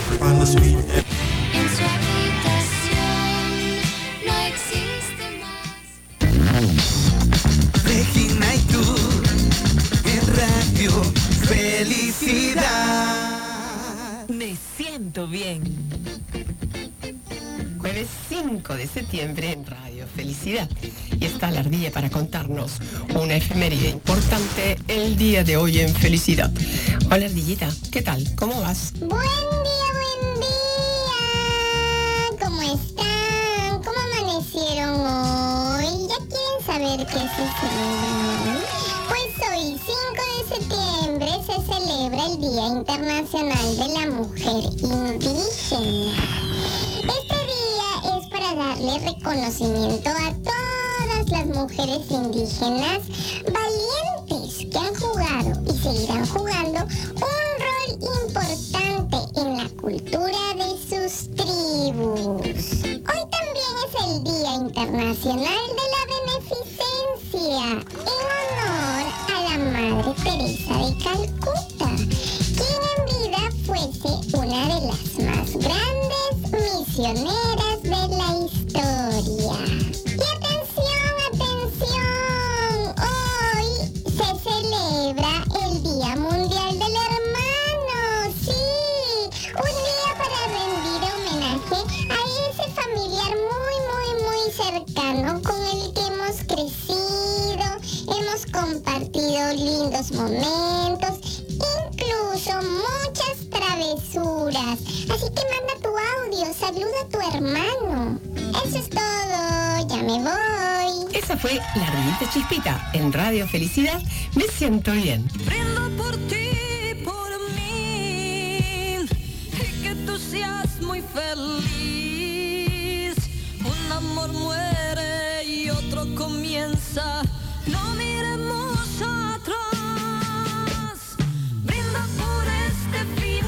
on the street. En su habitación no existe más. Regina y tú en Radio Felicidad. Me siento bien. Jueves 5 de septiembre en Radio Felicidad. Y está la ardilla para contarnos una efeméride importante el día de hoy en Felicidad. Hola ardillita, ¿qué tal? ¿Cómo vas? Buen día, buen día. ¿Cómo están? ¿Cómo amanecieron hoy? ¿Ya quieren saber qué se celebra hoy? Pues hoy, 5 de septiembre, se celebra el Día Internacional de la Mujer Indígena. Este día es para darle reconocimiento a todas las mujeres indígenas valientes que han jugado y seguirán jugando un rol importante en la cultura de sus tribus. Hoy también es el Día Internacional de la Beneficencia, en honor a la Madre Teresa de Calcuta, quien en vida fuese una de las más grandes misioneras de la historia. Y atención, atención, hoy se celebra el Día Mundial del Hermano, sí, un día para rendir homenaje a ese familiar muy cercano con el que hemos crecido, hemos compartido lindos momentos, incluso muchas travesuras. Así que manda tu audio, saluda a tu hermano. Eso es todo, ya me voy. Esa fue la ardillita Chispita en Radio Felicidad. Me siento bien. Brindo por ti, por mí, y que tú seas muy feliz. Un amor muere y otro comienza. No miremos atrás. Brinda por este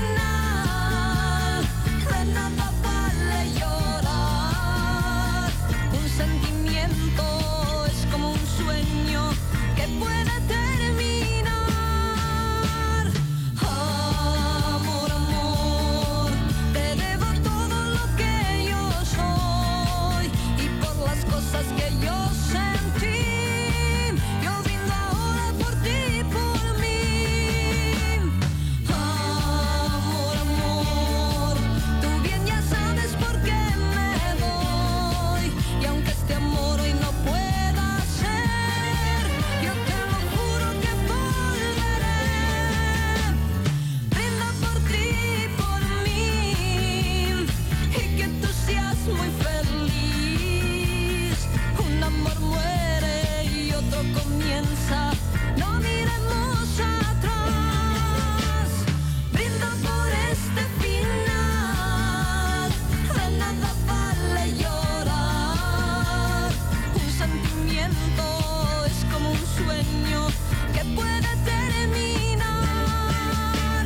final. De nada vale llorar. Un sentimiento es como un sueño que puede terminar. Amor, amor, te debo todo lo que yo soy y por las cosas que yo sentí. Yo brindo ahora por ti, por mí. Amor, amor, tú bien ya sabes por qué me voy. Y aunque este amor hoy no pueda ser, yo te lo juro que volveré. Brinda por ti, por mí, y que tú seas muy feliz. Un amor muere y otro comienza. No miremos atrás. Brinda por este final. De nada vale llorar. Un sentimiento es como un sueño que puede terminar.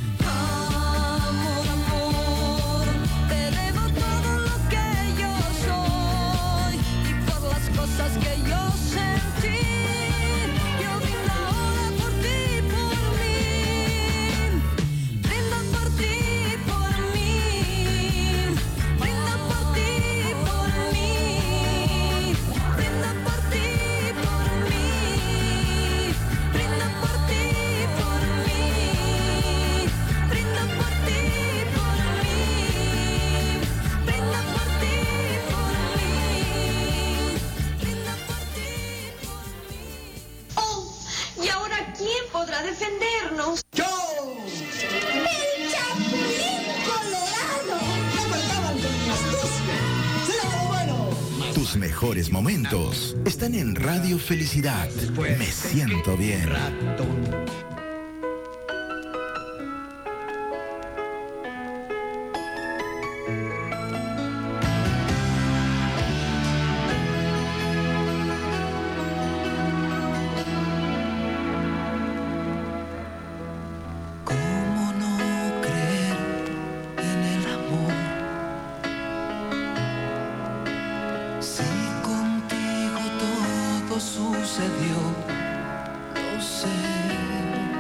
Amor, amor, te debo todo lo que yo soy y por las cosas que yo sentí. Yo brindo ahora por ti, por mí. Brindo por ti, por mí. Brindo por ti, por mí. Brindo por ti, por mí. Brindo por ti, por mí. Brindo por ti, por mí. Brindo por ti, por mí. Brindo por ti, por mí. Oh, ¿y ahora quién podrá defendernos? ¡Yo! ¡El Chapulín Colorado! ¡Me faltaban con mi astucia! ¡Será lo bueno! Tus mejores momentos están en Radio Felicidad. Me siento bien. ¿Cómo no creer en el amor? Si contigo todo sucedió, lo sé.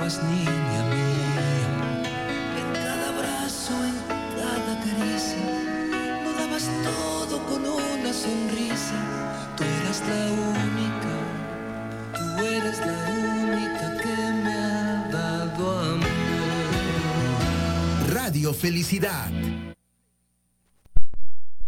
dabas, niña mía. En cada abrazo, en cada caricia, lo dabas todo con una sonrisa. Tú eras la única, tú eres la única que me ha dado amor. Radio Felicidad,